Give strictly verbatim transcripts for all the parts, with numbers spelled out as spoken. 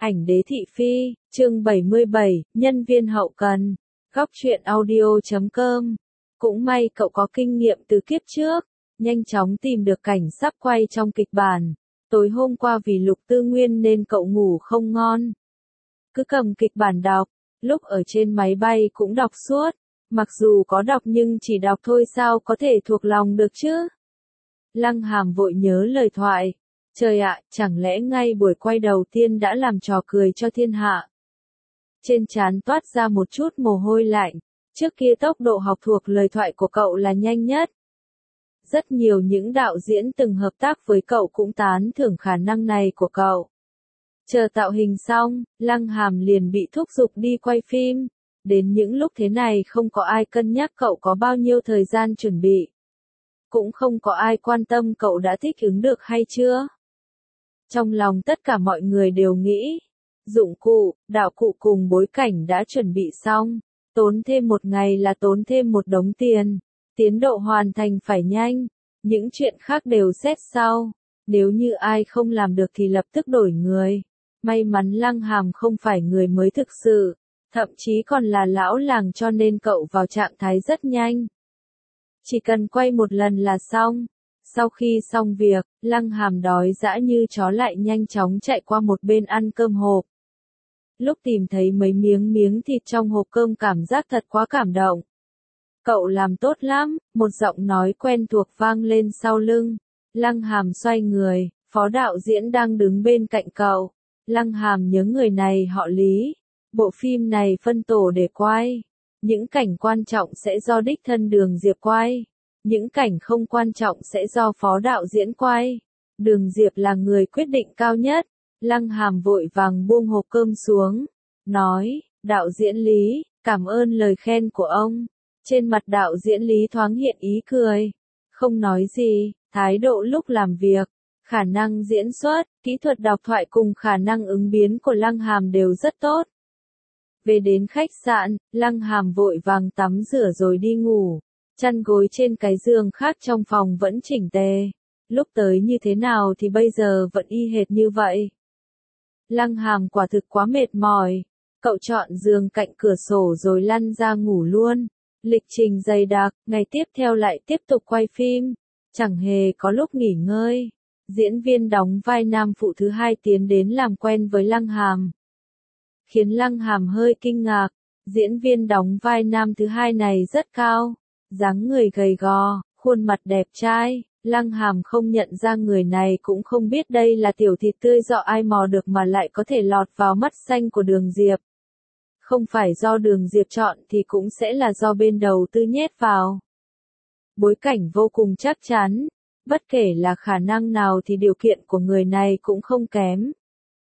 Ảnh đế thị phi, chương bảy mươi bảy, nhân viên hậu cần, góc truyện audio chấm com. Cũng may cậu có kinh nghiệm từ kiếp trước, nhanh chóng tìm được cảnh sắp quay trong kịch bản. Tối hôm qua vì Lục Tư Nguyên nên cậu ngủ không ngon. Cứ cầm kịch bản đọc, lúc ở trên máy bay cũng đọc suốt. Mặc dù có đọc nhưng chỉ đọc thôi sao có thể thuộc lòng được chứ? Lăng Hàm vội nhớ lời thoại. Trời ạ, chẳng lẽ ngay buổi quay đầu tiên đã làm trò cười cho thiên hạ? Trên trán toát ra một chút mồ hôi lạnh. Trước kia tốc độ học thuộc lời thoại của cậu là nhanh nhất. Rất nhiều những đạo diễn từng hợp tác với cậu cũng tán thưởng khả năng này của cậu. Chờ tạo hình xong, Lăng Hàm liền bị thúc giục đi quay phim. Đến những lúc thế này không có ai cân nhắc cậu có bao nhiêu thời gian chuẩn bị. Cũng không có ai quan tâm cậu đã thích ứng được hay chưa. Trong lòng tất cả mọi người đều nghĩ, dụng cụ, đạo cụ cùng bối cảnh đã chuẩn bị xong, tốn thêm một ngày là tốn thêm một đống tiền, tiến độ hoàn thành phải nhanh, những chuyện khác đều xét sau, nếu như ai không làm được thì lập tức đổi người. May mắn Lăng Hàm không phải người mới thực sự, thậm chí còn là lão làng cho nên cậu vào trạng thái rất nhanh. Chỉ cần quay một lần là xong. Sau khi xong việc, Lăng Hàm đói dã như chó lại nhanh chóng chạy qua một bên ăn cơm hộp. Lúc tìm thấy mấy miếng miếng thịt trong hộp cơm cảm giác thật quá cảm động. Cậu làm tốt lắm, một giọng nói quen thuộc vang lên sau lưng. Lăng Hàm xoay người, phó đạo diễn đang đứng bên cạnh cậu. Lăng Hàm nhớ người này họ Lý. Bộ phim này phân tổ để quay. Những cảnh quan trọng sẽ do đích thân Đường Diệp quay. Những cảnh không quan trọng sẽ do phó đạo diễn quay. Đường Diệp là người quyết định cao nhất. Lăng Hàm vội vàng buông hộp cơm xuống. Nói, đạo diễn Lý, cảm ơn lời khen của ông. Trên mặt đạo diễn Lý thoáng hiện ý cười. Không nói gì, thái độ lúc làm việc, khả năng diễn xuất, kỹ thuật đọc thoại cùng khả năng ứng biến của Lăng Hàm đều rất tốt. Về đến khách sạn, Lăng Hàm vội vàng tắm rửa rồi đi ngủ. Chăn gối trên cái giường khác trong phòng vẫn chỉnh tề. Lúc tới như thế nào thì bây giờ vẫn y hệt như vậy. Lăng Hàm quả thực quá mệt mỏi. Cậu chọn giường cạnh cửa sổ rồi lăn ra ngủ luôn. Lịch trình dày đặc, ngày tiếp theo lại tiếp tục quay phim. Chẳng hề có lúc nghỉ ngơi. Diễn viên đóng vai nam phụ thứ hai tiến đến làm quen với Lăng Hàm. Khiến Lăng Hàm hơi kinh ngạc. Diễn viên đóng vai nam thứ hai này rất cao. Dáng người gầy gò, khuôn mặt đẹp trai, Lăng Hàm không nhận ra người này cũng không biết đây là tiểu thịt tươi do ai mò được mà lại có thể lọt vào mắt xanh của Đường Diệp. Không phải do Đường Diệp chọn thì cũng sẽ là do bên đầu tư nhét vào. Bối cảnh vô cùng chắc chắn, bất kể là khả năng nào thì điều kiện của người này cũng không kém.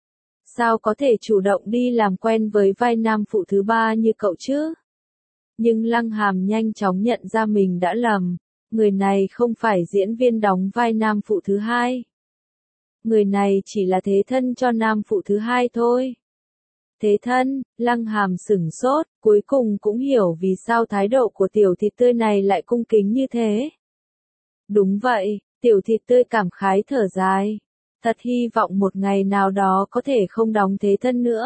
Sao có thể chủ động đi làm quen với vai nam phụ thứ ba như cậu chứ? Nhưng Lăng Hàm nhanh chóng nhận ra mình đã lầm. Người này không phải diễn viên đóng vai nam phụ thứ hai. Người này chỉ là thế thân cho nam phụ thứ hai thôi. Thế thân, Lăng Hàm sửng sốt, cuối cùng cũng hiểu vì sao thái độ của tiểu thịt tươi này lại cung kính như thế. Đúng vậy, tiểu thịt tươi cảm khái thở dài. Thật hy vọng một ngày nào đó có thể không đóng thế thân nữa.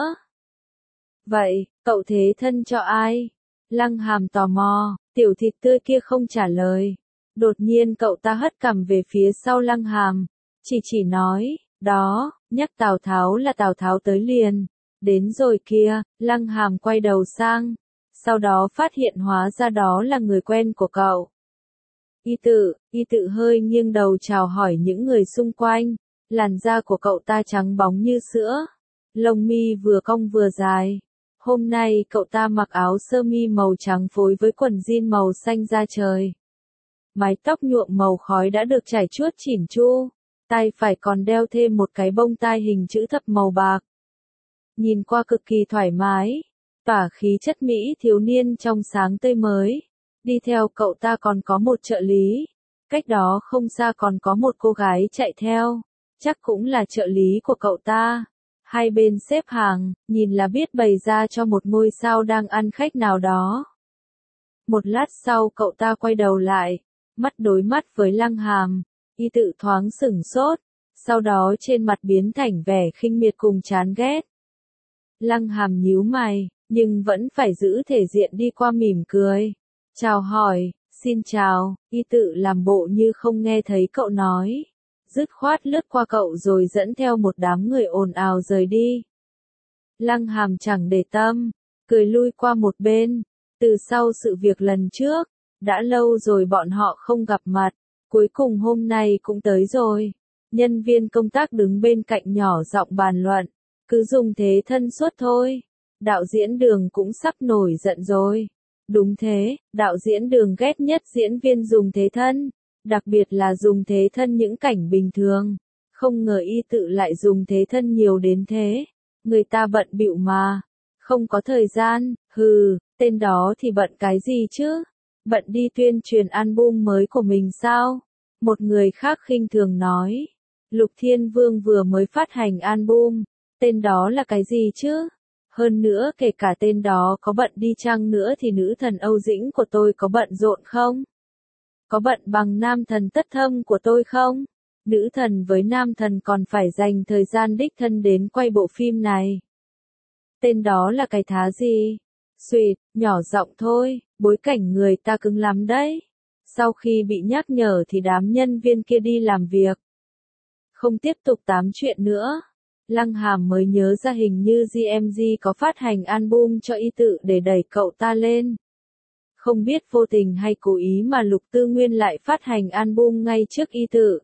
Vậy, cậu thế thân cho ai? Lăng Hàm tò mò, tiểu thịt tươi kia không trả lời. Đột nhiên cậu ta hất cằm về phía sau Lăng Hàm. Chỉ chỉ nói, đó, nhắc Tào Tháo là Tào Tháo tới liền. Đến rồi kia, Lăng Hàm quay đầu sang. Sau đó phát hiện hóa ra đó là người quen của cậu. Y tự, y tự hơi nghiêng đầu chào hỏi những người xung quanh. Làn da của cậu ta trắng bóng như sữa. Lông mi vừa cong vừa dài. Hôm nay cậu ta mặc áo sơ mi màu trắng phối với quần jean màu xanh da trời. Mái tóc nhuộm màu khói đã được chải chuốt chỉn chu. Tay phải còn đeo thêm một cái bông tai hình chữ thập màu bạc. Nhìn qua cực kỳ thoải mái. Tỏa khí chất mỹ thiếu niên trong sáng tươi mới. Đi theo cậu ta còn có một trợ lý. Cách đó không xa còn có một cô gái chạy theo. Chắc cũng là trợ lý của cậu ta. Hai bên xếp hàng, nhìn là biết bày ra cho một ngôi sao đang ăn khách nào đó. Một lát sau cậu ta quay đầu lại, mắt đối mắt với Lăng Hàm, y tự thoáng sửng sốt, sau đó trên mặt biến thành vẻ khinh miệt cùng chán ghét. Lăng Hàm nhíu mày, nhưng vẫn phải giữ thể diện đi qua mỉm cười. Chào hỏi, xin chào, y tự làm bộ như không nghe thấy cậu nói. Dứt khoát lướt qua cậu rồi dẫn theo một đám người ồn ào rời đi. Lăng Hàm chẳng để tâm, cười lui qua một bên. Từ sau sự việc lần trước, đã lâu rồi bọn họ không gặp mặt, cuối cùng hôm nay cũng tới rồi. Nhân viên công tác đứng bên cạnh nhỏ giọng bàn luận, cứ dùng thế thân suốt thôi. Đạo diễn Đường cũng sắp nổi giận rồi. Đúng thế, đạo diễn Đường ghét nhất diễn viên dùng thế thân, đặc biệt là dùng thế thân những cảnh bình thường. Không ngờ y tự lại dùng thế thân nhiều đến thế. Người ta bận bịu mà, không có thời gian, hừ, tên đó thì bận cái gì chứ? Bận đi tuyên truyền album mới của mình sao? Một người khác khinh thường nói. Lục Thiên Vương vừa mới phát hành album, tên đó là cái gì chứ? Hơn nữa kể cả tên đó có bận đi chăng nữa thì nữ thần Âu Dĩnh của tôi có bận rộn không? Có bận bằng nam thần Tất Thâm của tôi không? Nữ thần với nam thần còn phải dành thời gian đích thân đến quay bộ phim này. Tên đó là cái thá gì? Xuyệt, nhỏ giọng thôi, bối cảnh người ta cứng lắm đấy. Sau khi bị nhắc nhở thì đám nhân viên kia đi làm việc. Không tiếp tục tám chuyện nữa. Lăng Hàm mới nhớ ra hình như giê em giê có phát hành album cho y tự để đẩy cậu ta lên. Không biết vô tình hay cố ý mà Lục Tư Nguyên lại phát hành album ngay trước y tự.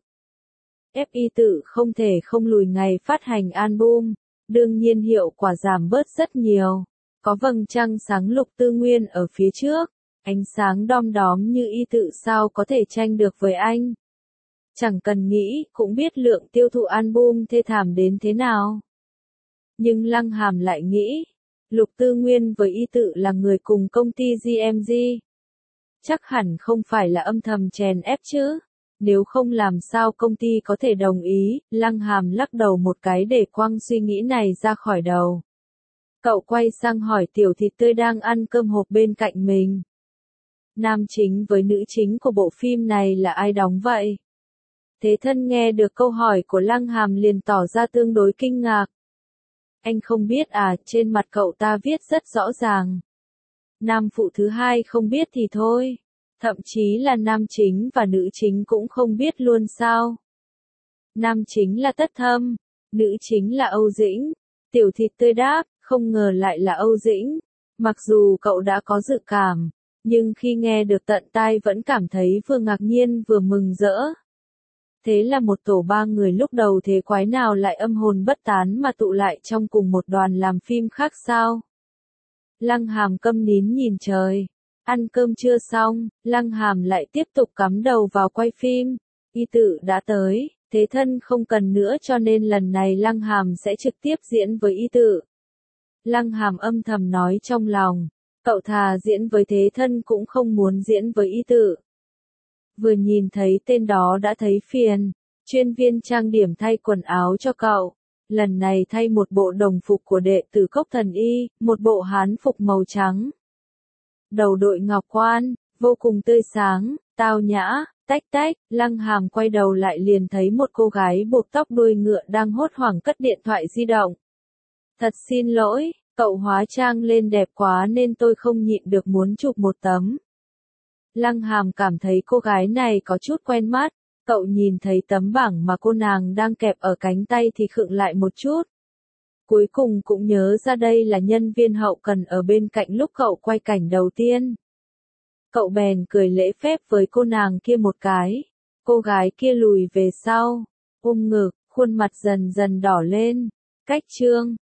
Ép y tự không thể không lùi ngày phát hành album, đương nhiên hiệu quả giảm bớt rất nhiều. Có vầng trăng sáng Lục Tư Nguyên ở phía trước, ánh sáng đom đóm như y tự sao có thể tranh được với anh. Chẳng cần nghĩ, cũng biết lượng tiêu thụ album thê thảm đến thế nào. Nhưng Lăng Hàm lại nghĩ, Lục Tư Nguyên với y tự là người cùng công ty giê em giê. Chắc hẳn không phải là âm thầm chèn ép chứ. Nếu không làm sao công ty có thể đồng ý, Lăng Hàm lắc đầu một cái để quăng suy nghĩ này ra khỏi đầu. Cậu quay sang hỏi Tiểu Thịt Tươi đang ăn cơm hộp bên cạnh mình. Nam chính với nữ chính của bộ phim này là ai đóng vậy? Thế thân nghe được câu hỏi của Lăng Hàm liền tỏ ra tương đối kinh ngạc. Anh không biết à, trên mặt cậu ta viết rất rõ ràng. Nam phụ thứ hai không biết thì thôi. Thậm chí là nam chính và nữ chính cũng không biết luôn sao. Nam chính là Tất Thâm, nữ chính là Âu Dĩnh. Tiểu Thịt Tươi đáp, không ngờ lại là Âu Dĩnh. Mặc dù cậu đã có dự cảm, nhưng khi nghe được tận tai vẫn cảm thấy vừa ngạc nhiên vừa mừng rỡ. Thế là một tổ ba người lúc đầu thế quái nào lại âm hồn bất tán mà tụ lại trong cùng một đoàn làm phim khác sao? Lăng Hàm câm nín nhìn trời. Ăn cơm chưa xong, Lăng Hàm lại tiếp tục cắm đầu vào quay phim. Y tự đã tới, thế thân không cần nữa cho nên lần này Lăng Hàm sẽ trực tiếp diễn với y tự. Lăng Hàm âm thầm nói trong lòng, cậu thà diễn với thế thân cũng không muốn diễn với y tự. Vừa nhìn thấy tên đó đã thấy phiền, chuyên viên trang điểm thay quần áo cho cậu. Lần này thay một bộ đồng phục của đệ tử Cốc Thần Y, một bộ hán phục màu trắng. Đầu đội ngọc quan, vô cùng tươi sáng, tao nhã, tách tách, Lăng Hàm quay đầu lại liền thấy một cô gái buộc tóc đuôi ngựa đang hốt hoảng cất điện thoại di động. Thật xin lỗi, cậu hóa trang lên đẹp quá nên tôi không nhịn được muốn chụp một tấm. Lăng Hàm cảm thấy cô gái này có chút quen mắt, cậu nhìn thấy tấm bảng mà cô nàng đang kẹp ở cánh tay thì khựng lại một chút. Cuối cùng cũng nhớ ra đây là nhân viên hậu cần ở bên cạnh lúc cậu quay cảnh đầu tiên. Cậu bèn cười lễ phép với cô nàng kia một cái. Cô gái kia lùi về sau, ôm ngực, khuôn mặt dần dần đỏ lên. Cách chương